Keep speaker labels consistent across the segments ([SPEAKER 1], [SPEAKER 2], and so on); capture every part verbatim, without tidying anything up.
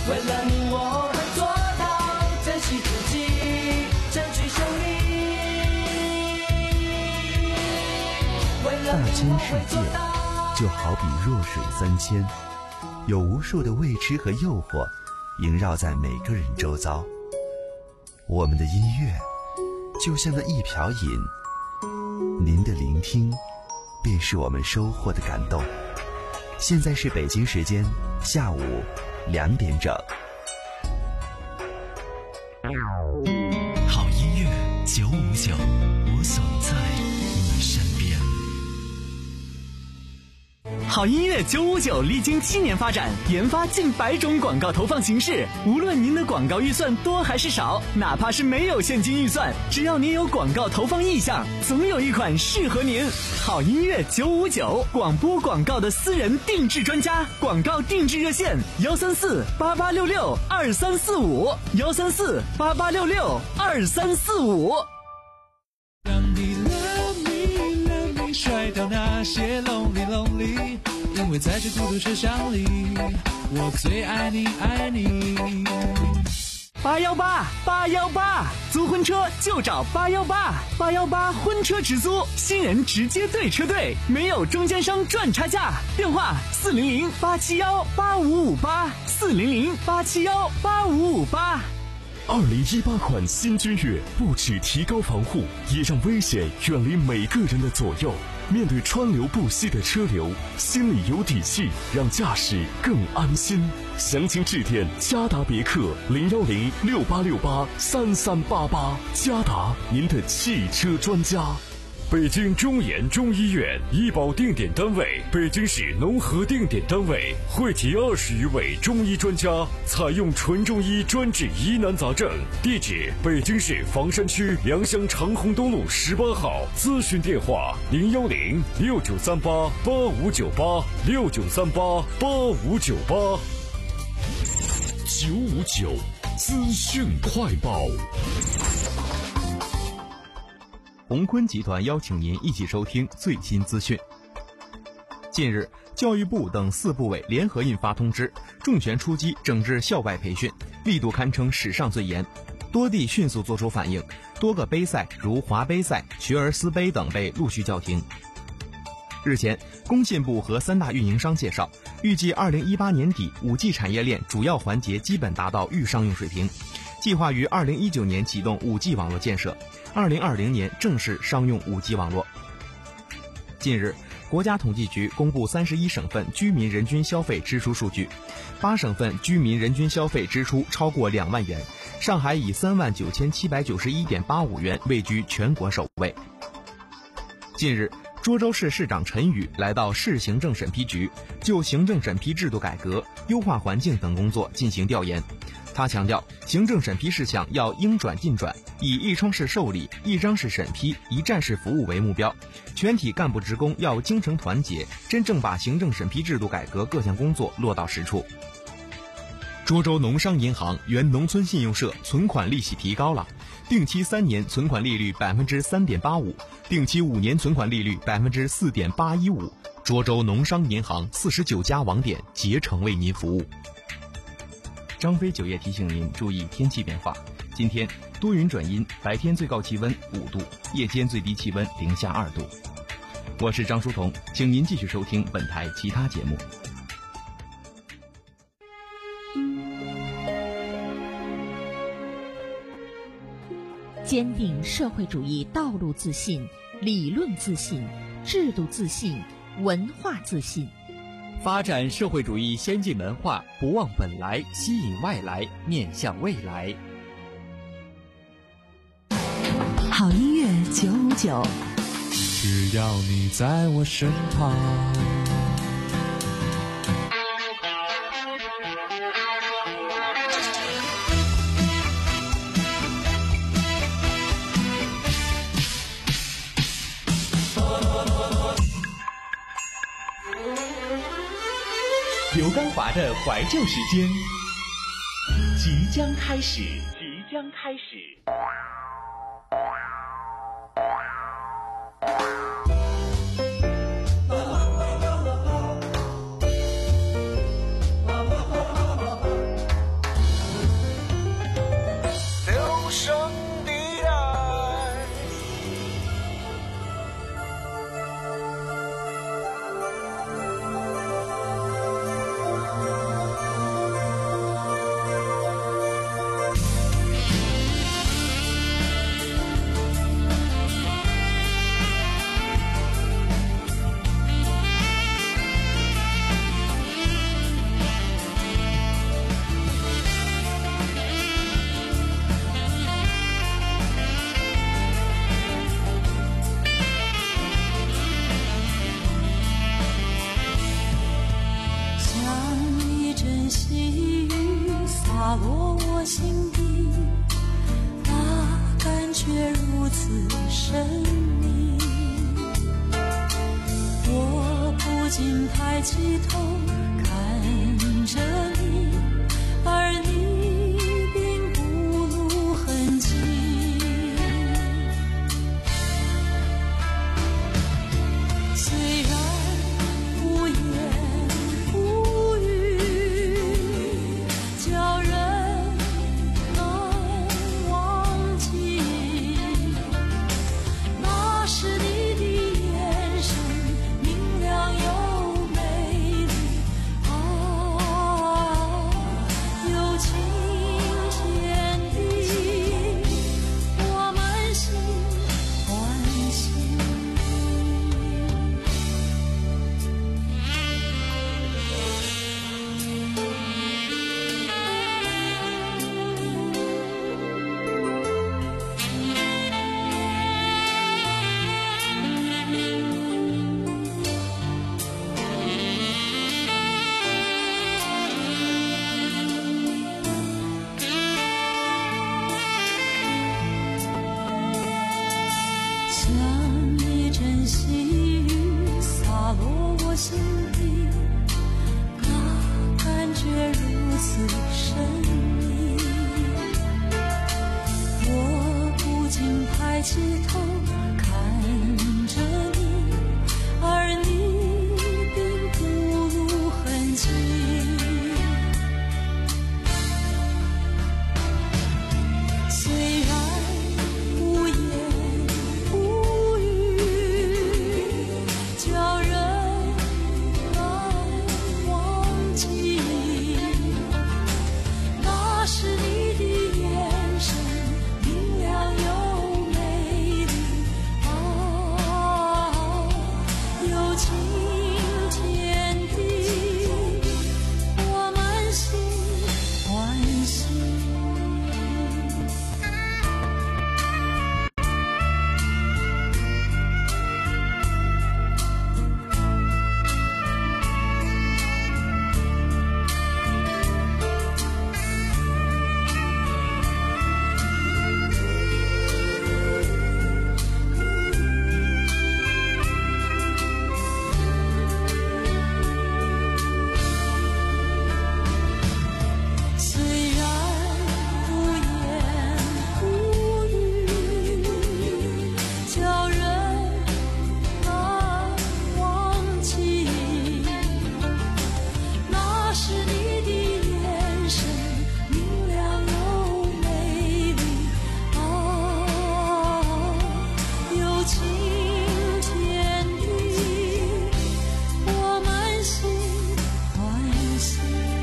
[SPEAKER 1] 为了你我会做到，珍惜自己，争取胜利。
[SPEAKER 2] 大千世界就好比弱水三千，有无数的未知和诱惑萦绕在每个人周遭。我们的音乐就像那一瓢饮，您的聆听便是我们收获的感动。现在是北京时间下午两点整。
[SPEAKER 3] 好音乐九五九，我总在你身边。好音乐九五九历经七年发展，研发近百种广告投放形式。无论您的广告预算多还是少，哪怕是没有现金预算，只要您有广告投放意向，总有一款适合您。好音乐九五九，广播广告的私人定制专家，广告定制热线：幺三四八八六六二三四五，幺三四八八六六二三四五。
[SPEAKER 4] 让你 love me love me， 甩掉那些 lonely lonely， 因为在这孤独车厢里，我最爱你爱你。
[SPEAKER 3] 八幺八八幺八，租婚车就找八幺八，八幺八婚车直租，新人直接对车队，没有中间商赚差价。电话四零零八七幺八五五八，四零零八七幺八五五八。
[SPEAKER 5] 二零一八款新君越不只提高防护，也让危险远离每个人的左右。面对川流不息的车流，心里有底气，让驾驶更安心。详情致电嘉达别克零幺零六八六八三三八八，嘉达您的汽车专家。北京中研中医院医保定点单位，北京市农合定点单位，汇集二十余位中医专家，采用纯中医专治疑难杂症。地址：北京市房山区良乡长虹东路十八号。咨询电话：零幺零六九三八八五九八六九三八八五九八。九五九资讯快报。
[SPEAKER 6] 鸿坤集团邀请您一起收听最新资讯。近日，教育部等四部委联合印发通知，重拳出击整治校外培训，力度堪称史上最严。多地迅速作出反应，多个杯赛如华杯赛、学而思杯等被陆续叫停。日前，工信部和三大运营商介绍，预计二零一八年底 五 G 产业链主要环节基本达到预商用水平，计划于二零一九年启动 五 G 网络建设，二零二零年正式商用 五 G 网络。近日，国家统计局公布三十一省份居民人均消费支出数据，八省份居民人均消费支出超过两万元，上海以三万九千七百九十一点八五元位居全国首位。近日，涿州市市长陈宇来到市行政审批局，就行政审批制度改革、优化环境等工作进行调研。他强调，行政审批事项要应转尽转，以一窗式受理、一张式审批、一站式服务为目标。全体干部职工要精诚团结，真正把行政审批制度改革各项工作落到实处。涿州农商银行原农村信用社存款利息提高了，定期三年存款利率百分之三点八五，定期五年存款利率百分之四点八一五。涿州农商银行四十九家网点竭诚为您服务。张飞酒业提醒您注意天气变化。今天多云转阴，白天最高气温五度，夜间最低气温零下二度。我是张书彤，请您继续收听本台其他节目。
[SPEAKER 7] 坚定社会主义道路自信、理论自信、制度自信、文化自信。
[SPEAKER 8] 发展社会主义先进文化，不忘本来，吸引外来，面向未来。
[SPEAKER 7] 好音乐九五九，
[SPEAKER 4] 只要你在我身旁。
[SPEAKER 3] 刘刚华的怀旧时间即将开始，即将开始。
[SPEAKER 9] 洒落我心底，那感觉如此神秘。我不禁抬起头看着你，而你并不露痕迹。虽然无言无语，叫人难忘记，那是你的眼神明亮又美丽啊，有情天地，我满心欢喜。像一阵细雨洒落我心底，那感觉如此神秘。我不禁抬起头看着你，而你并不露痕迹。虽然无言无语，叫人难忘记，那是你的眼神明亮又美丽啊，有情天地，我满心欢喜。虽然无言无语，叫人难忘记，那是你的眼神明亮又美丽啊，有情天地，我满心欢喜。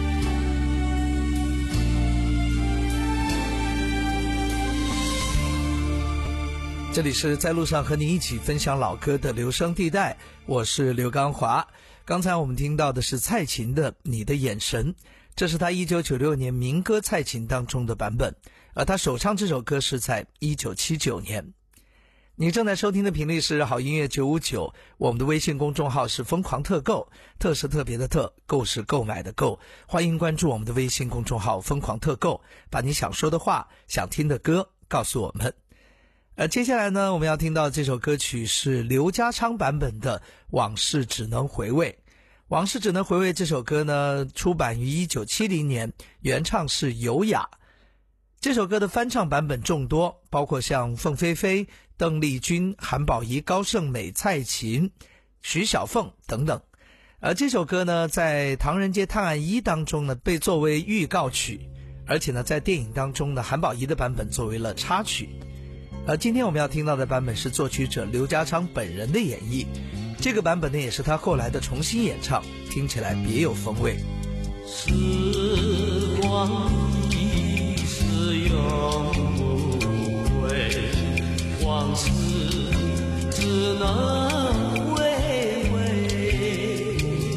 [SPEAKER 10] 这里是在路上和你一起分享老歌的留声地带，我是刘刚华。刚才我们听到的是蔡琴的《你的眼神》，这是他一九九六年民歌蔡琴当中的版本，而他首唱这首歌是在一九七九年。你正在收听的频率是好音乐九五九，我们的微信公众号是疯狂特购，特是特别的特，购是购买的购，欢迎关注我们的微信公众号疯狂特购，把你想说的话想听的歌告诉我们。呃，接下来呢，我们要听到这首歌曲是刘家昌版本的《往事只能回味》。《往事只能回味》这首歌呢，出版于一九七零年，原唱是尤雅。这首歌的翻唱版本众多，包括像凤飞飞、邓丽君、韩宝仪、高胜美、蔡琴、徐小凤等等。而这首歌呢，在《唐人街探案一》当中呢，被作为预告曲，而且呢，在电影当中呢，韩宝仪的版本作为了插曲。而今天我们要听到的版本是作曲者刘家昌本人的演绎，这个版本呢也是他后来的重新演唱，听起来别有风味。
[SPEAKER 1] 时光一逝永不回，往事只能回味，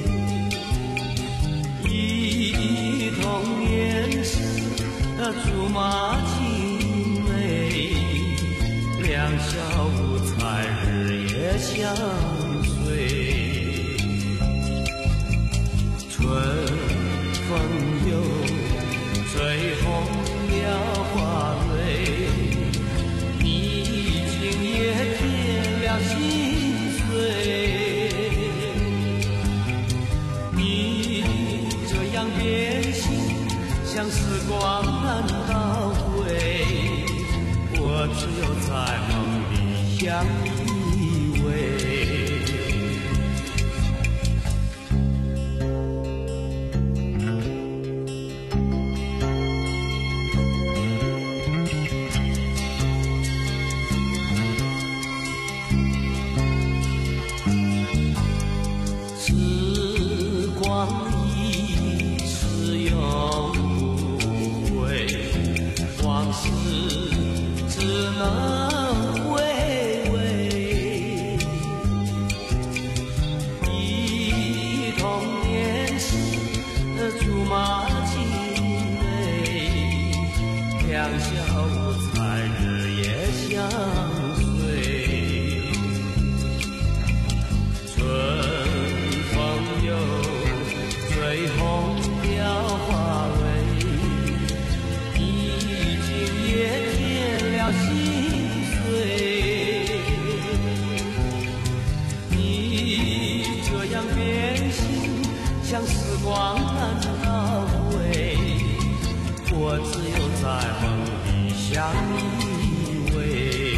[SPEAKER 1] 一同年时竹马青梅，两小无猜日夜相随，春风又吹时光难倒回，我只有在梦里相依偎。时光一逝永不回，往事只能回味。忆童年时竹马青梅，两小无猜日夜相随。春吹红了花蕊，已经也添了心碎。你这样变心，像时光难倒回，我只有在梦里相依偎。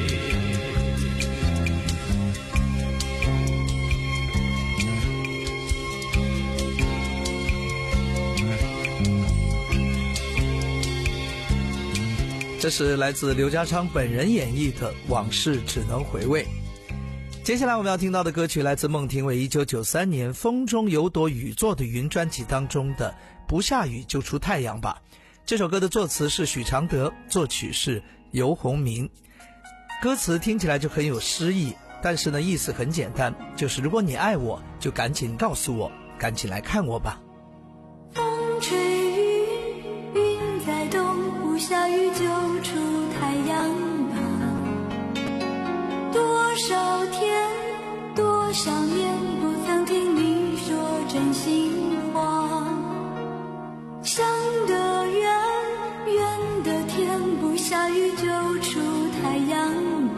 [SPEAKER 10] 这是来自刘家昌本人演绎的《往事只能回味》。接下来我们要听到的歌曲来自孟庭苇一九九三年《风中有朵雨做的云》专辑当中的《不下雨就出太阳吧》。这首歌的作词是许常德，作曲是游鸿明。歌词听起来就很有诗意，但是呢意思很简单，就是如果你爱我，就赶紧告诉我，赶紧来看我吧。
[SPEAKER 9] 风吹雨，云在动，不下雨就出太阳吧。多少天多少年不曾听你说真心话，想得远远的天，不下雨就出太阳吧。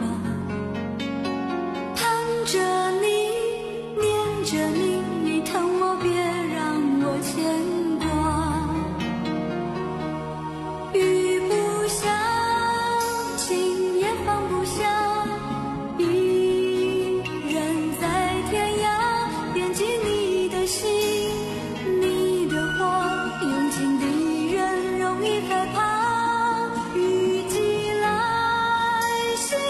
[SPEAKER 9] 盼着你念着你，你疼我别让我牵挂。雨不下，情也放不下，一人在天涯，惦记你的心，你的话，用情的人容易害怕。雨季来，心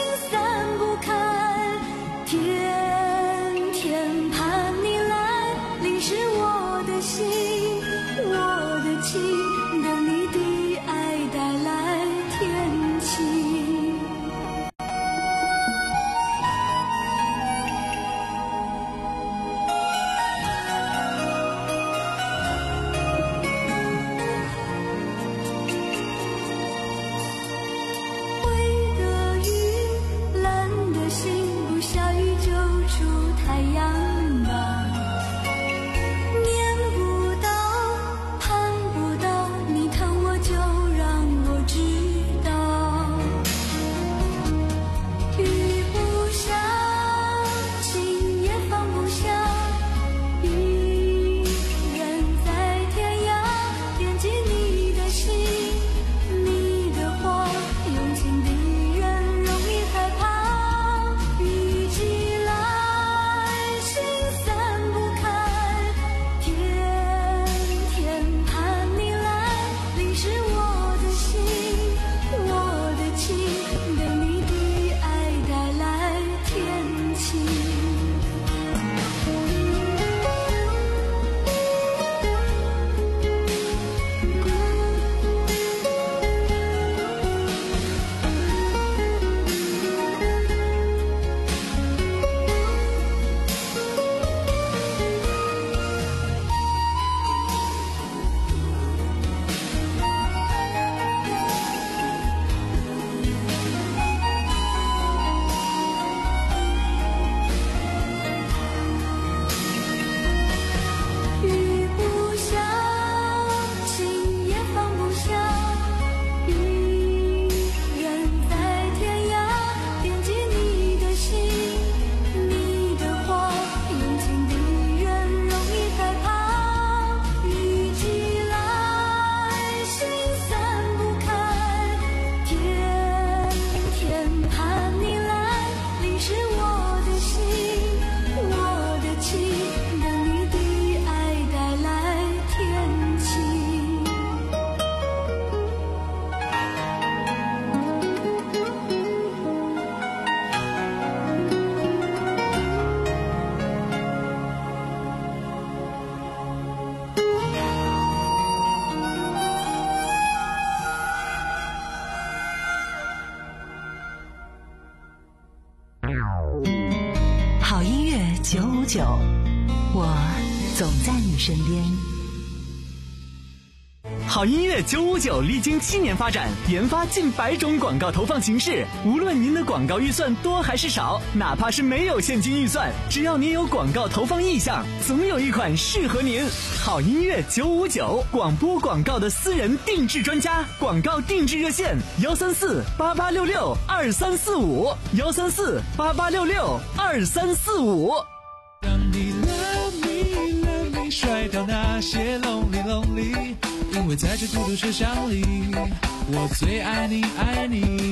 [SPEAKER 7] 九，我总在你身边。
[SPEAKER 3] 好音乐九五九历经七年发展，研发近百种广告投放形式。无论您的广告预算多还是少，哪怕是没有现金预算，只要您有广告投放意向，总有一款适合您。好音乐九五九，广播广告的私人定制专家，广告定制热线：幺三四八八六六二三四五，幺三四八八六六二三四五。
[SPEAKER 4] 让你 love me love me 甩掉那些 lonely lonely， 因为在这孤独车厢里，我最爱你爱你。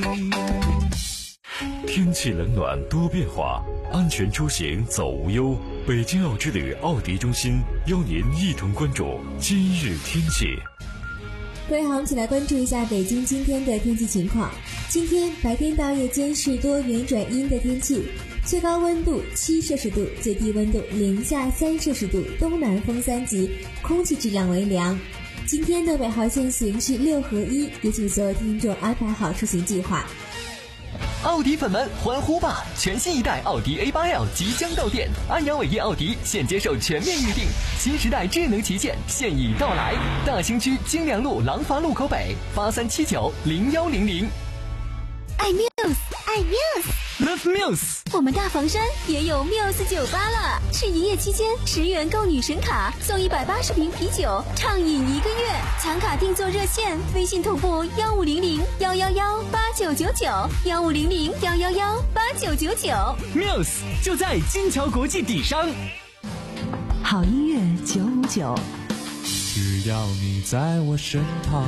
[SPEAKER 5] 天气冷暖多变化，安全出行走无忧。北京奥之旅奥迪中心邀您一同关注今日天气。
[SPEAKER 11] 各位好，我们一起来关注一下北京今天的天气情况。今天白天到夜间是多云转阴的天气，最高温度七摄氏度，最低温度零下三摄氏度，东南风三级，空气质量为良。今天的尾号限行是六合一，也请所有听众安排好出行计划。
[SPEAKER 12] 奥迪粉们欢呼吧！全新一代奥迪 A 八 L 即将到店，安阳伟业奥迪现接受全面预定，新时代智能旗舰现已到来。大兴区京良路廊坊路口北八三七九零幺零零。
[SPEAKER 9] 爱 Muse， 爱 Muse，Love
[SPEAKER 3] Muse。
[SPEAKER 9] 我们大房山也有 Muse 酒吧了，是营业期间十元购女神卡送一百八十瓶啤酒，畅饮一个月。抢卡定做热线，微信同步幺五零零幺幺幺八九九九，幺五零零幺幺幺八九九九。
[SPEAKER 3] Muse 就在金桥国际底商。
[SPEAKER 7] 好音乐九五九，
[SPEAKER 4] 只要你在我身旁。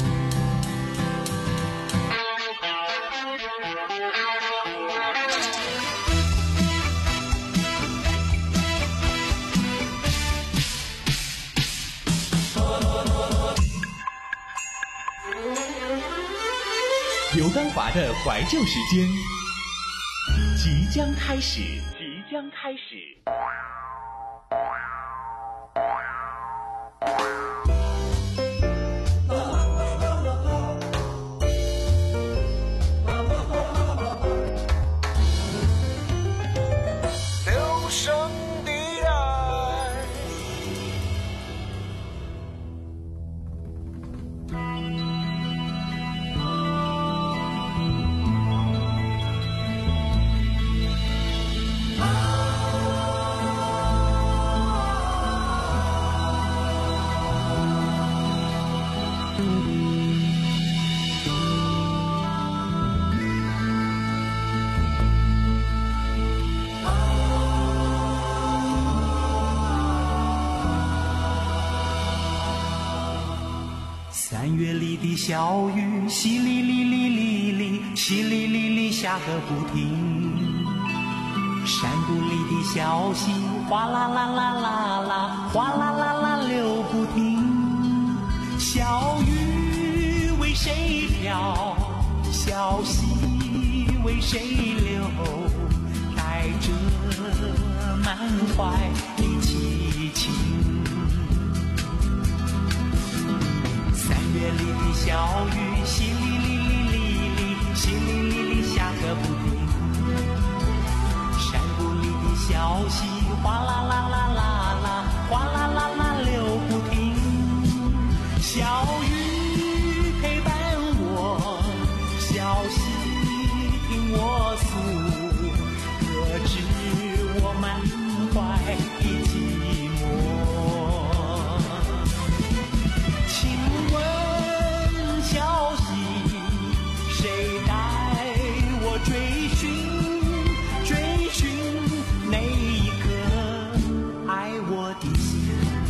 [SPEAKER 13] 刘刚华的怀旧时间即将开始，即将开始。
[SPEAKER 1] 留声的爱。三月里的小雨，淅沥沥沥沥沥，淅沥沥沥下个不停。山谷里的小溪，哗啦啦啦啦啦，哗啦啦啦流不停。小雨为谁飘？小溪为谁流？带着满怀的凄情。三月里的小雨，淅沥沥沥沥沥，淅沥沥沥下个不停。山谷里的小溪，哗啦啦啦啦啦，哗啦啦啦流不停。小雨陪伴我，小溪听我诉，可知我满怀的寂寞。请问小溪，谁带我追寻追寻那一颗爱我的心？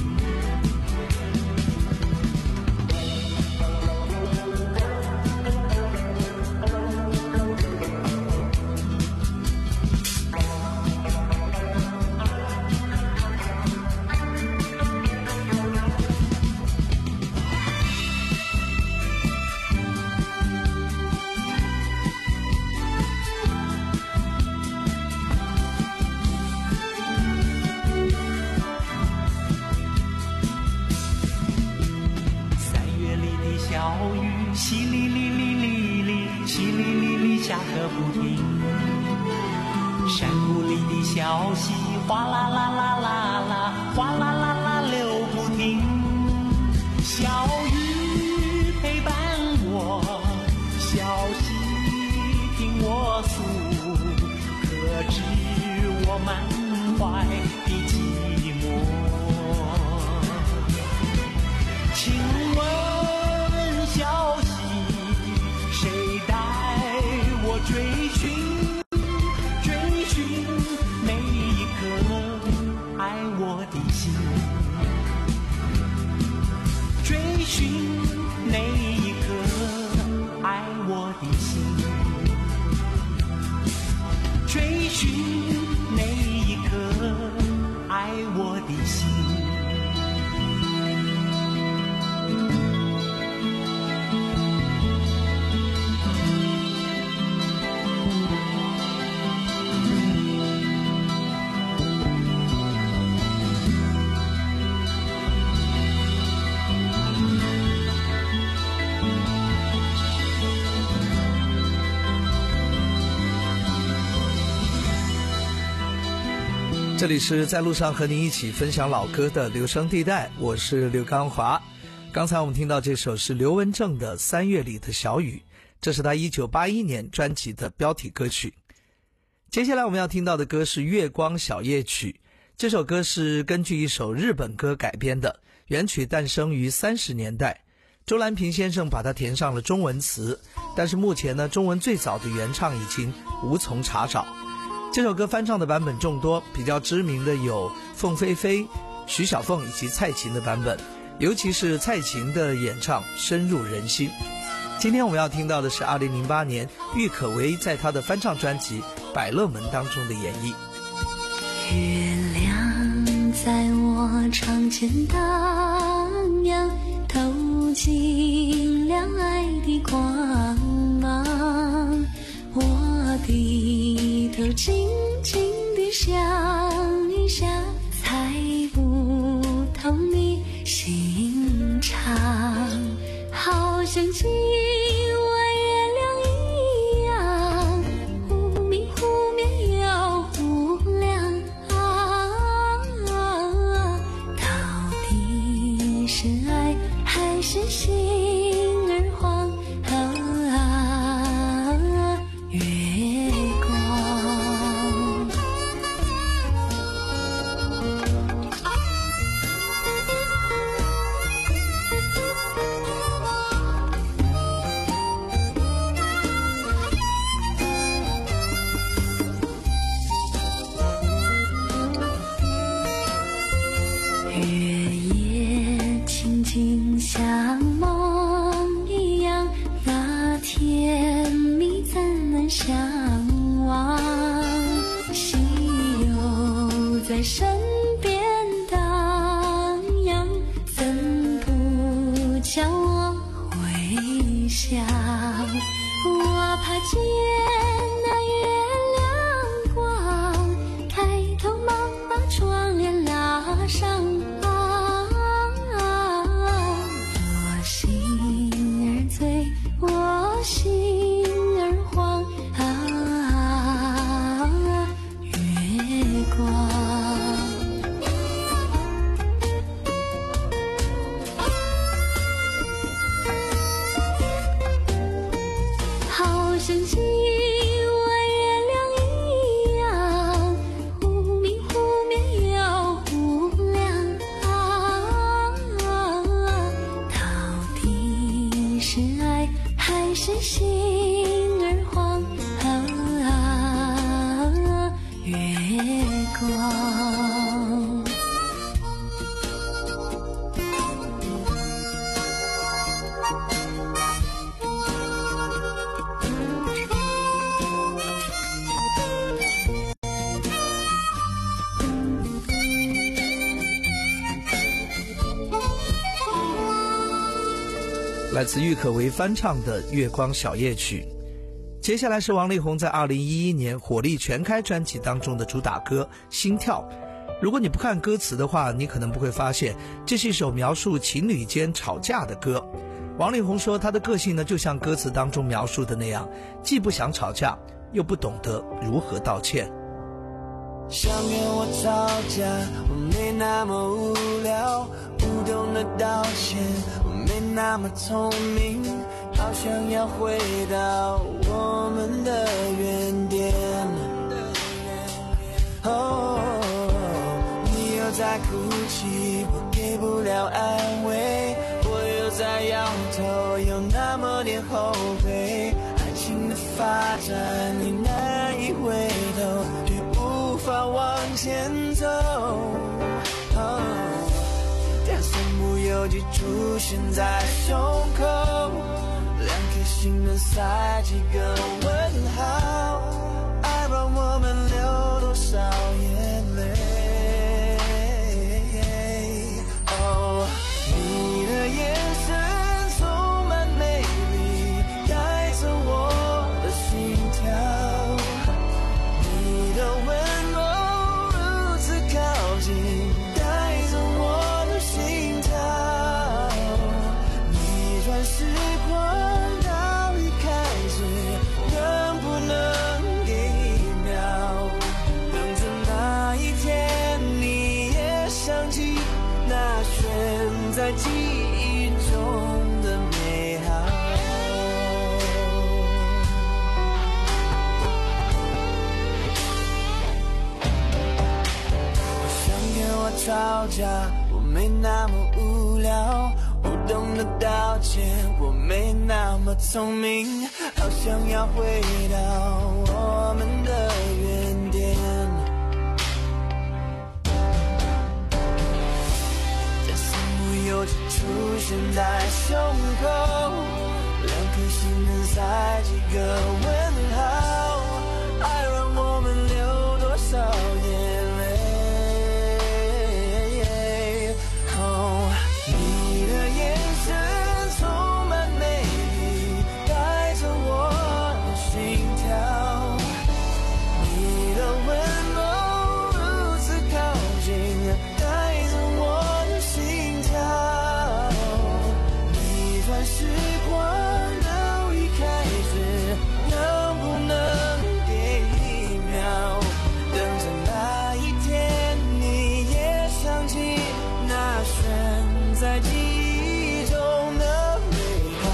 [SPEAKER 1] 淅沥沥沥沥沥，淅沥沥沥下个不停。 山谷里的小溪哗啦啦啦啦啦，哗啦啦啦流不停。小雨陪伴我，小溪听我诉，可知我满怀的寂寞。请问小溪，谁带我追寻？追寻每一颗爱我的心，追寻每一颗爱我的心，追寻每一颗爱我的心。
[SPEAKER 10] 这里是在路上和您一起分享老歌的留声地带，我是刘刚华。刚才我们听到这首是刘文正的《三月里的小雨》，这是他一九八一年专辑的标题歌曲。接下来我们要听到的歌是《月光小夜曲》，这首歌是根据一首日本歌改编的，原曲诞生于三十年代，周兰平先生把它填上了中文词，但是目前呢，中文最早的原唱已经无从查找。这首歌翻唱的版本众多，比较知名的有凤飞飞、徐小凤以及蔡琴的版本，尤其是蔡琴的演唱深入人心。今天我们要听到的是二零零八年郁可唯在她的翻唱专辑《百乐门》当中的演绎。
[SPEAKER 9] 月亮在我窗前荡漾，透进两爱的光芒，我低头静静地想一想，猜不透你心肠，好像今晚月亮一样，忽明忽灭又忽亮，到底是爱还是心儿慌，月光。月夜静静像梦一样，那甜蜜怎能相忘？喜又在身边荡漾，怎不叫我回想？我怕见那月亮光，抬头忙把窗帘拉上。我心儿醉，我心儿慌，月光。好像今晚月亮一样，忽明忽灭又忽亮，到底是爱还是心儿慌，月光。
[SPEAKER 10] 来自郁可唯翻唱的《月光小夜曲》。接下来是王力宏在二零一一年火力全开专辑当中的主打歌《心跳》。如果你不看歌词的话，你可能不会发现这是一首描述情侣间吵架的歌。王力宏说他的个性呢，就像歌词当中描述的那样，既不想吵架，又不懂得如何道歉。
[SPEAKER 1] 想跟我吵架，我没那么无聊，不懂得道歉，我没那么聪明，好想要回到我们的原点。哦，你又在哭泣，我给不了安慰，我又在摇头，有那么点后悔。爱情的发展，你难以回头，无法往前走，哦，但身不由己出现在胸口，两颗心能塞几个问号，爱让我们流多少眼泪。哦，你的眼神充满魅力，带着我的心跳，你的温柔如此靠近，带着我的心跳，逆转时光到一开始，能不能给一秒，等着那一天你也想起那悬在记忆中的美好。吵架，我没那么无聊，不懂得道歉，我没那么聪明，好想要回到我们的原点。但身不由己出现在胸口，两颗心能塞几个问号，爱让我们流多少眼泪。在记忆中的美好。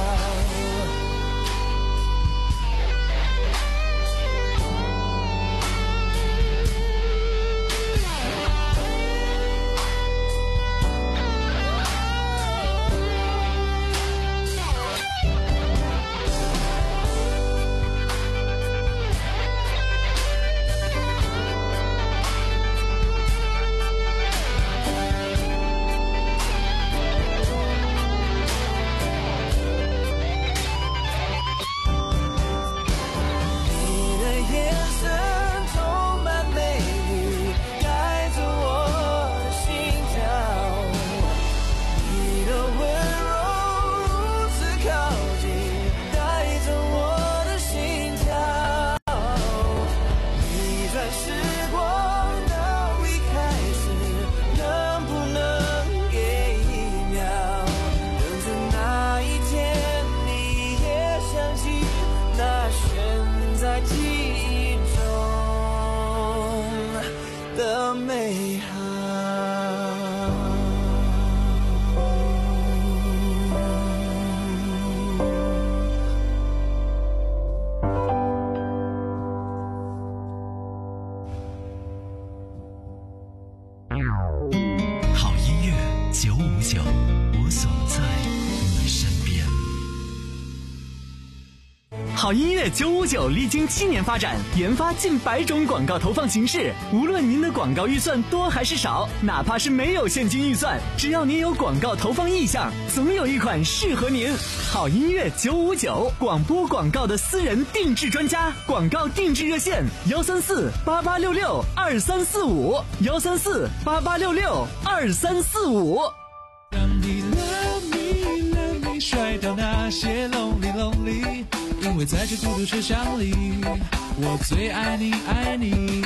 [SPEAKER 3] 好音乐九五九历经七年发展，研发近百种广告投放形式。无论您的广告预算多还是少，哪怕是没有现金预算，只要您有广告投放意向，总有一款适合您。好音乐九五九，广播广告的私人定制专家，广告定制热线：幺三四八八六六二三四五，幺三四八八六六二三四五。
[SPEAKER 4] 让你 love me love me 甩掉那些 lonely lonely， 因为在这孤独车厢里，我最爱你爱你。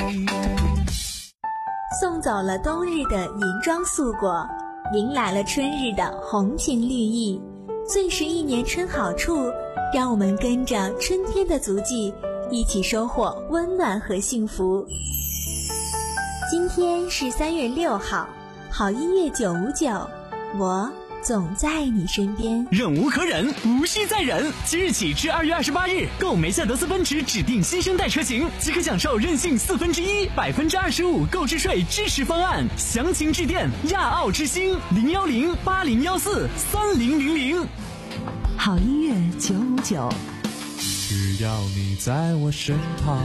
[SPEAKER 11] 送走了冬日的银装素裹，迎来了春日的红裙绿意。最是一年春好处，让我们跟着春天的足迹，一起收获温暖和幸福。 今天是三月六号，好音乐九五九，我总在你身边。
[SPEAKER 3] 忍无可忍，无需再忍。即日起至二月二十八日，购梅赛德斯奔驰指定新生代车型，即可享受任性四分之一、百分之二十五购置税支持方案。详情致电亚奥之星零幺零八零幺四三零零零。
[SPEAKER 14] 好音乐九五九，
[SPEAKER 4] 只要你在我身旁。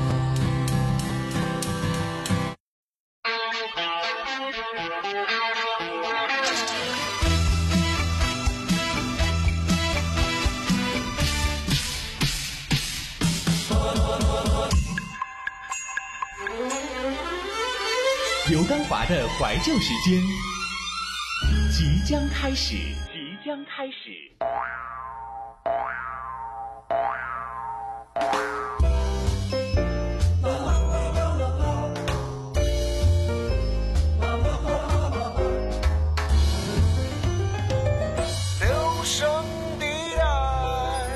[SPEAKER 13] 刘刚华的怀旧时间即将开始，即将开始。
[SPEAKER 15] 留声地带。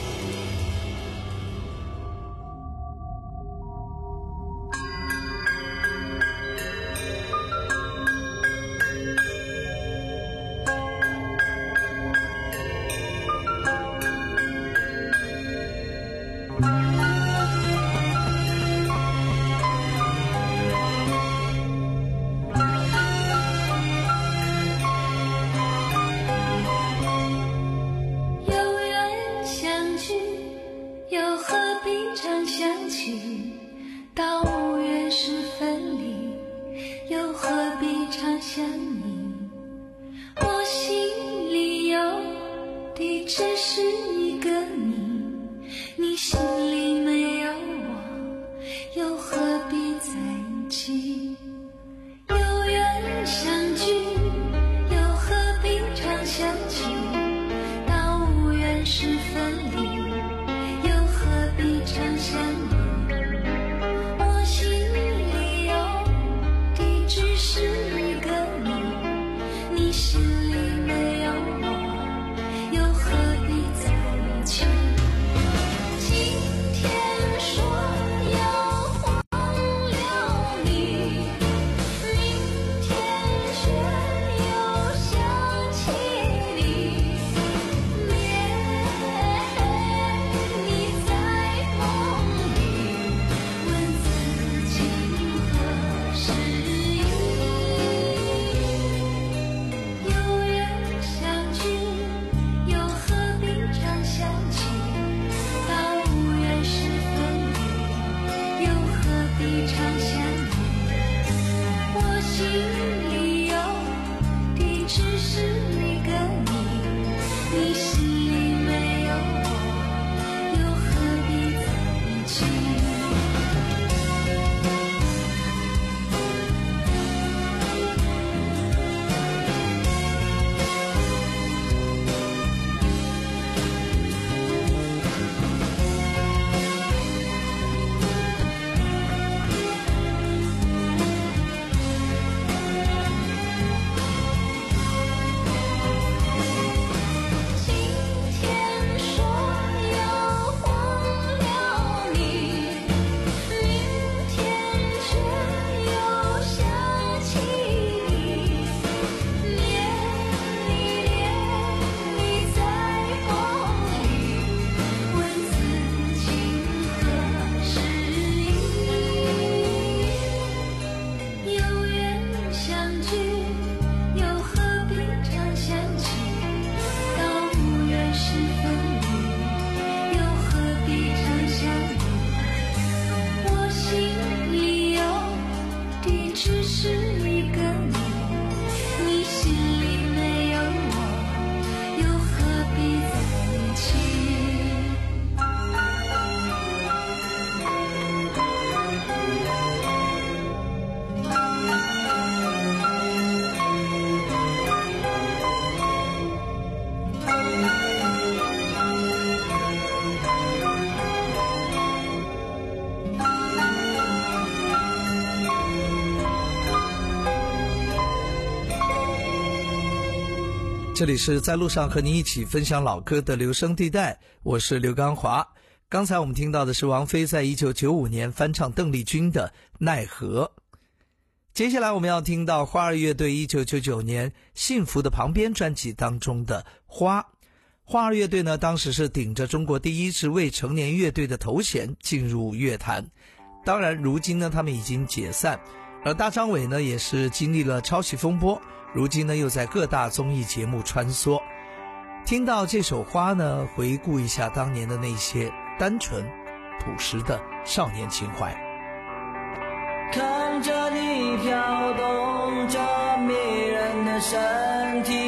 [SPEAKER 10] 这里是在路上和您一起分享老歌的留声地带，我是刘刚华。刚才我们听到的是王菲在一九九五年翻唱邓丽君的《奈何》。 接下来我们要听到花儿乐队一九九九年《幸福的旁边》专辑当中的花。花儿乐队呢，当时是顶着中国第一支未成年乐队的头衔进入乐坛，当然如今呢他们已经解散，而大张伟呢也是经历了抄袭风波，如今呢又在各大综艺节目穿梭。听到这首花呢，回顾一下当年的那些单纯朴实的少年情怀。
[SPEAKER 1] 看着你飘动着迷人的身体，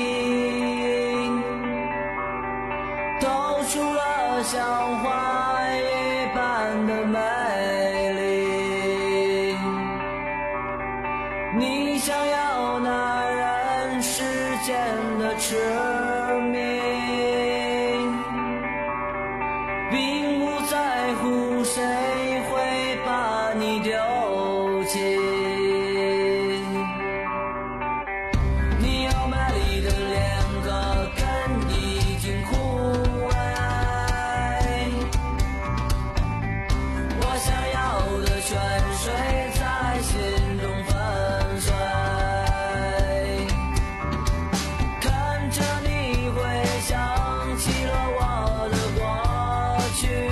[SPEAKER 1] 透出了像花一般的美丽。你想要那人世间的痴迷，并不在乎谁会把你丢弃。你有美丽的脸和根已经枯萎，我想要的泉水在心中粉碎。看着你会想起了我的过去，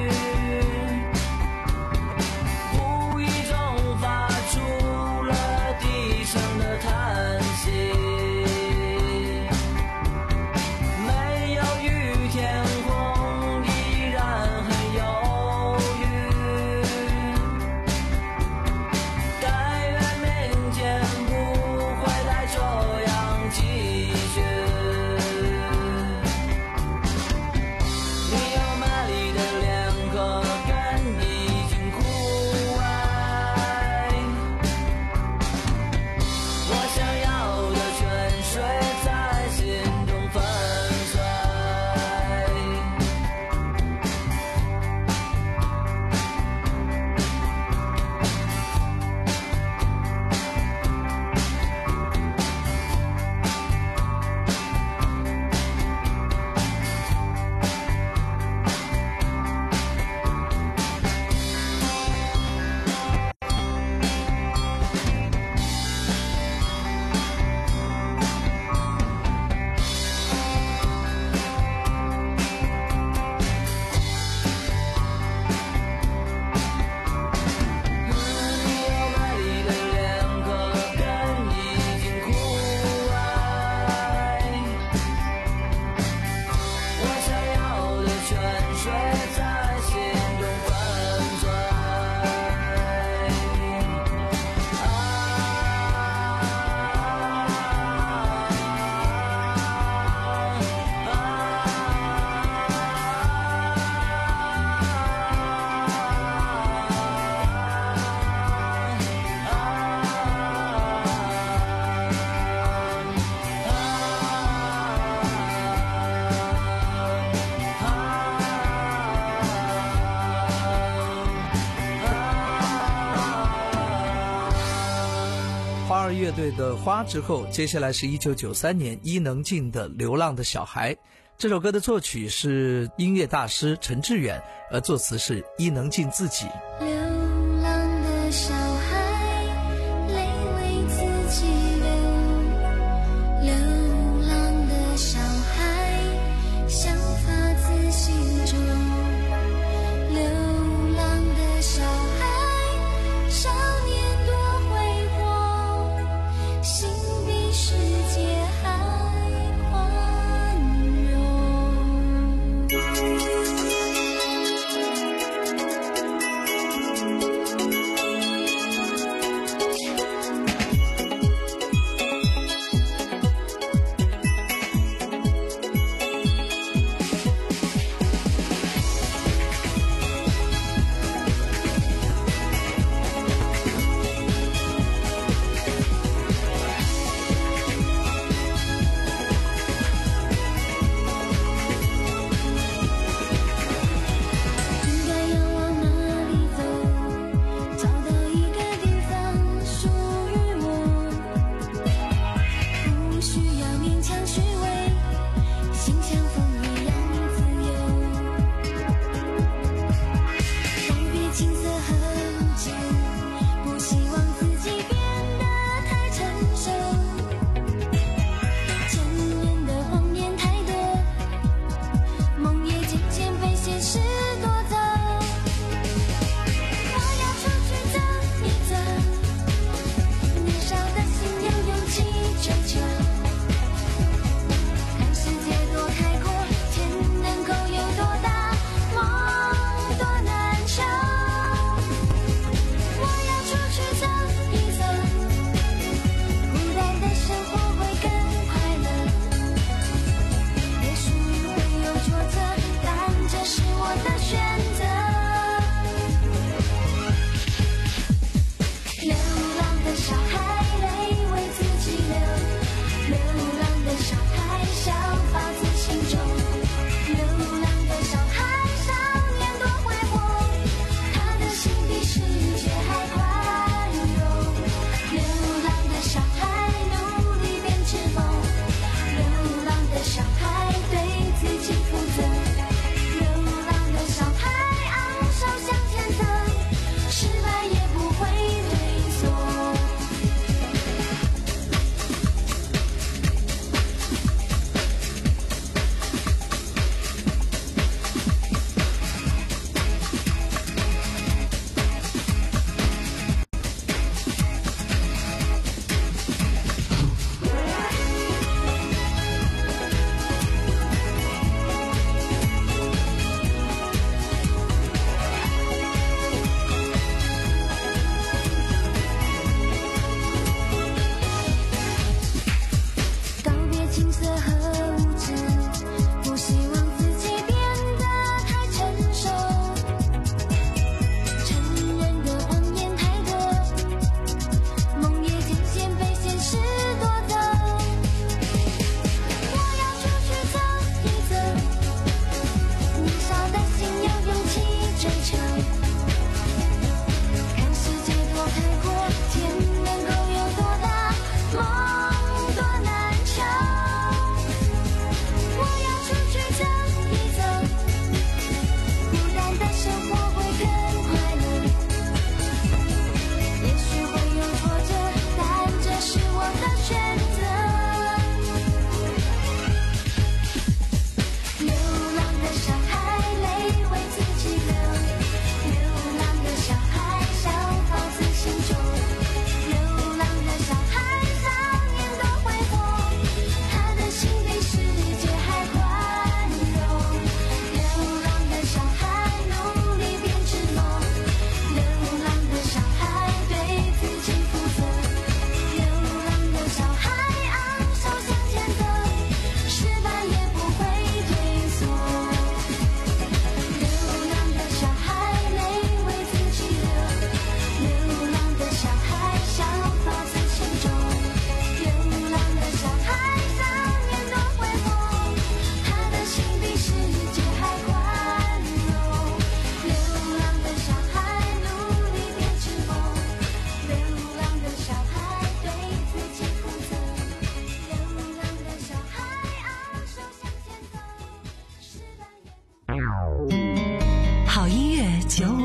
[SPEAKER 1] 无意中发出了低声的叹息。没有雨，天空依然很忧郁。但愿明天不会再这样继续。你有美丽的脸和根已经枯萎，我想要的泉水在心中粉碎。你有美丽的脸和根已经枯萎，我想要的泉水在心中粉碎。
[SPEAKER 10] 花儿乐队的花之后，接下来是一九九三年伊能静的《流浪的小孩》。这首歌的作曲是音乐大师陈志远，而作词是伊能静自己。
[SPEAKER 9] 流浪的小孩，泪为自己流。流浪的小孩，想发自心中。流浪的小孩，少年多挥霍，心比世界还宽容。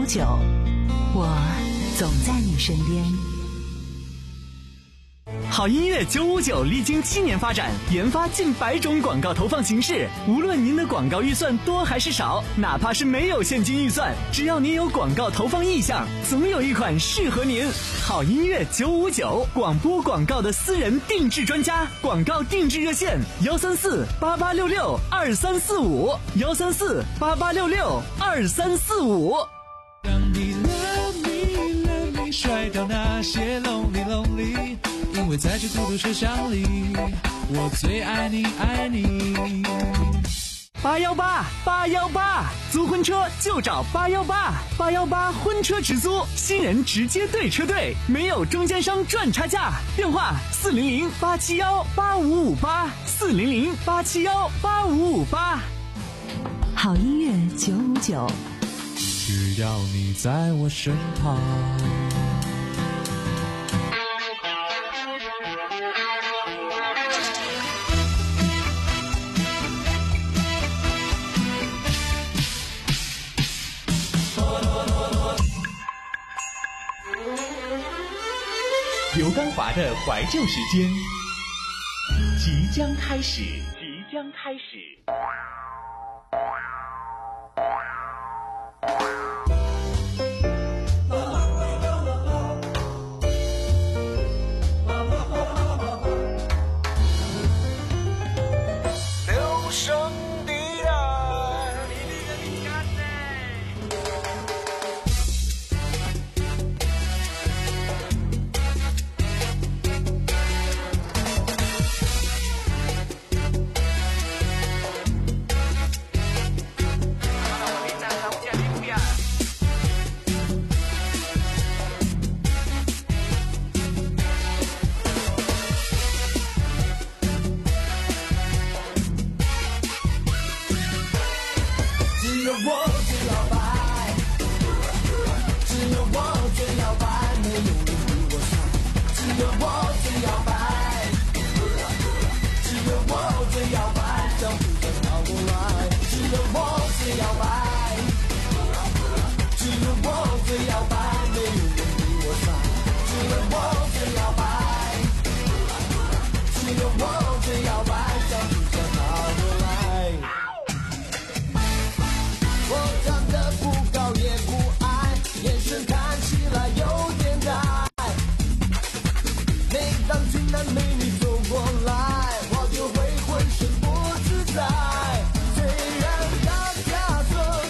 [SPEAKER 14] 五九，我总在你身边。
[SPEAKER 3] 好音乐九五九历经七年发展，研发近百种广告投放形式。无论您的广告预算多还是少，哪怕是没有现金预算，只要您有广告投放意向，总有一款适合您。好音乐九五九，广播广告的私人定制专家，广告定制热线幺三四八八六六二三四五幺三四八八六六二三四五。
[SPEAKER 4] 让你 love me love me 甩掉那些 lonely lonely， 因为在这孤独车厢里，我最爱你爱你。
[SPEAKER 3] 八幺八八幺八，租婚车就找八幺八，八幺八婚车直租，新人直接对车队，没有中间商赚差价。电话四零零八七幺八五五八，四零零八七幺八五五八。
[SPEAKER 14] 好音乐九五九，
[SPEAKER 4] 只要你在我身旁。
[SPEAKER 13] 刘刚华的怀旧时间即将开始，即将开始。
[SPEAKER 15] 留声地带。 我就会浑身不自在，虽然大家说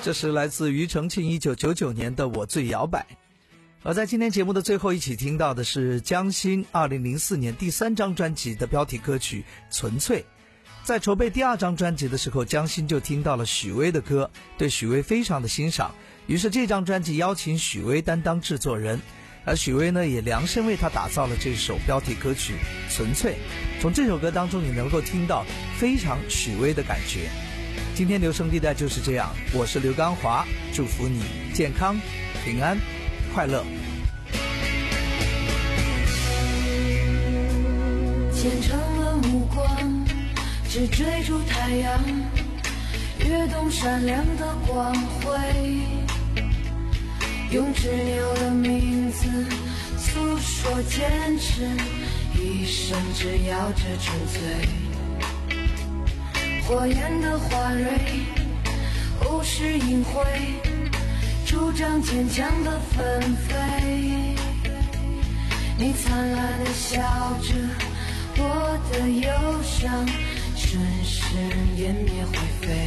[SPEAKER 10] 这是来自庾澄庆一九九九年的《我最摇摆》。而在今天节目的最后一起听到的是江心二零零四年第三张专辑的标题歌曲《纯粹》。在筹备第二张专辑的时候，江心就听到了许巍的歌，对许巍非常的欣赏，于是这张专辑邀请许巍担当制作人，而许巍呢也量身为他打造了这首标题歌曲《纯粹》。从这首歌当中你能够听到非常许巍的感觉。今天留声地带就是这样，我是刘刚华，祝福你健康、平安、快乐。
[SPEAKER 9] 虔诚的目光只追逐太阳，跃动闪亮的光辉，用执拗的名字诉说坚持，一生只要这纯粹。火焰的花蕊无视隐晦，主张坚强的纷飞。你灿烂的笑着，我的忧伤瞬时湮灭灰飞。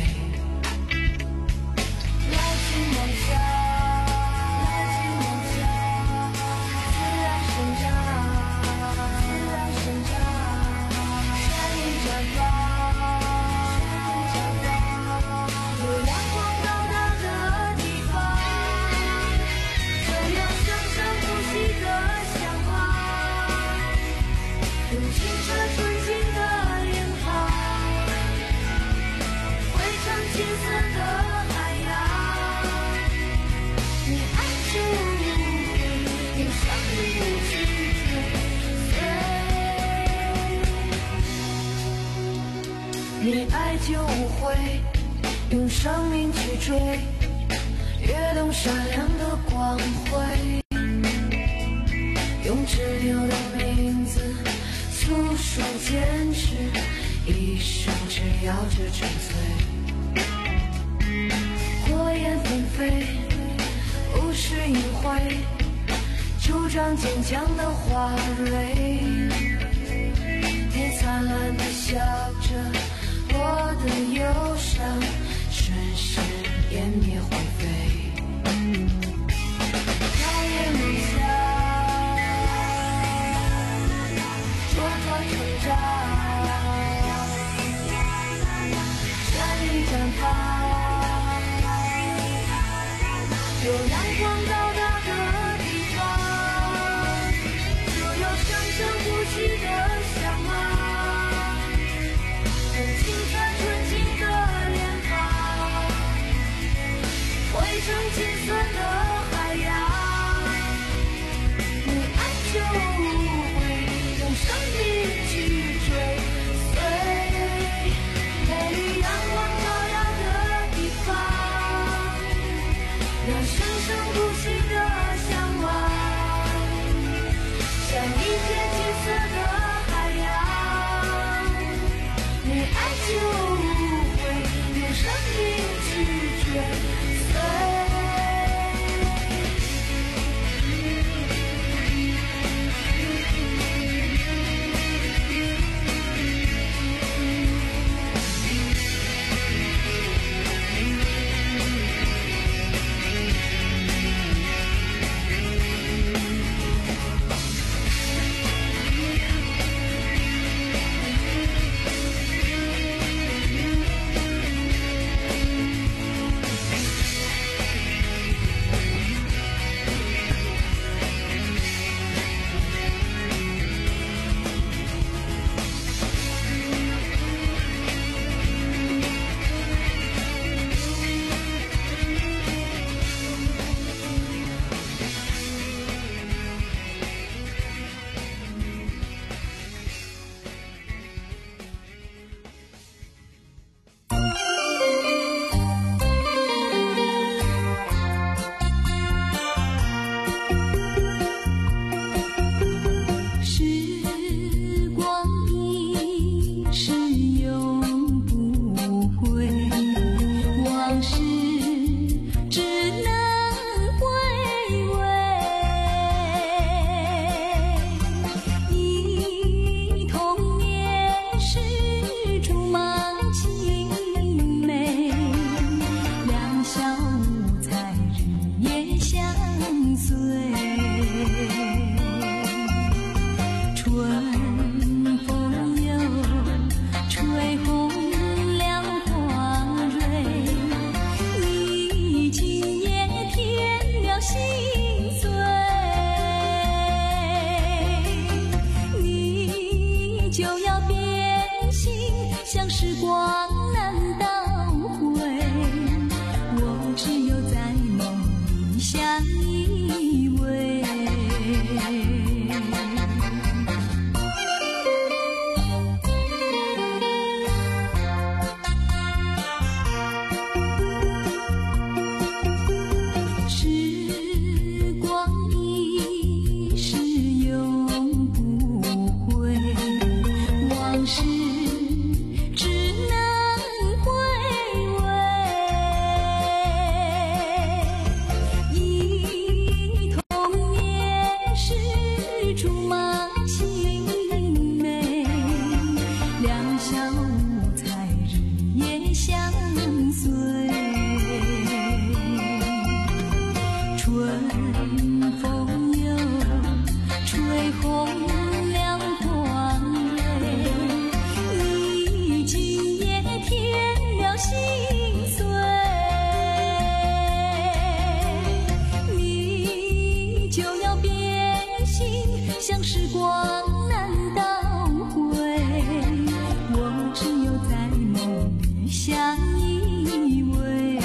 [SPEAKER 9] 拉近梦想，拉近梦想，自然生长，自然生长，善意绽放。你爱就无悔，用生命去追，跃动闪亮的光辉，用执拗的名字诉说坚持，一生只要这纯粹。火焰纷飞，无视隐晦，主张坚强的花蕊。你灿烂的笑着，我的忧伤瞬时湮灭灰飞。跳跃梦想，蹉跎成长，善意绽放，有阳光到达的地方，就有生生不息的向往。青春纯净的脸庞， 碎。春风又吹红了光蕊，你今夜添了心碎。你就要变心，像时光难倒回，我只有在梦里相依偎。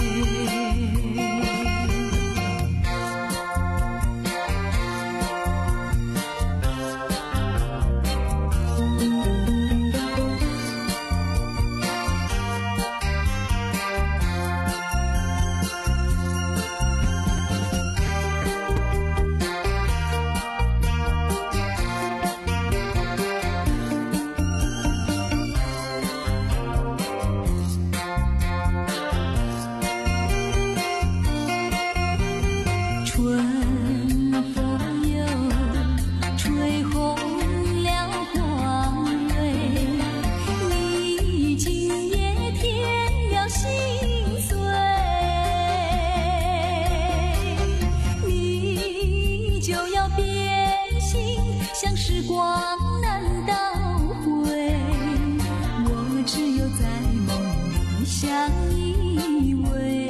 [SPEAKER 9] 像时光难倒回，我只有在梦里相依偎。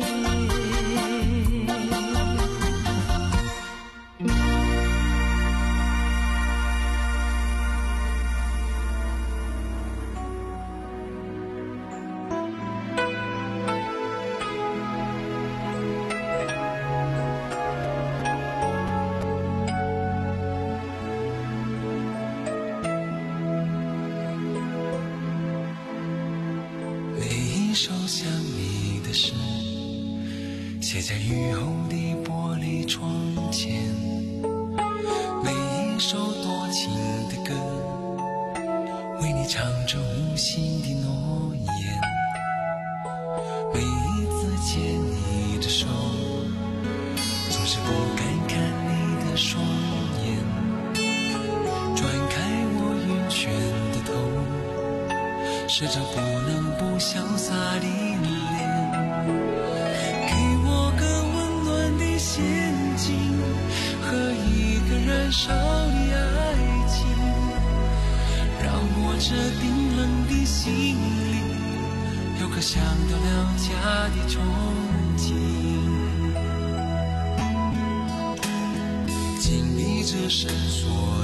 [SPEAKER 16] 首想你的诗，写在雨后的玻璃窗前，每一首多情的歌，为你唱着无心的诺言，每一次牵你的手，总是不敢看你的双眼，转开我晕眩的头，试着不能不潇洒的脸，给我个温暖的陷阱和一个燃烧的爱情，让我这冰冷的心里有个想到了家的憧憬。紧闭着深锁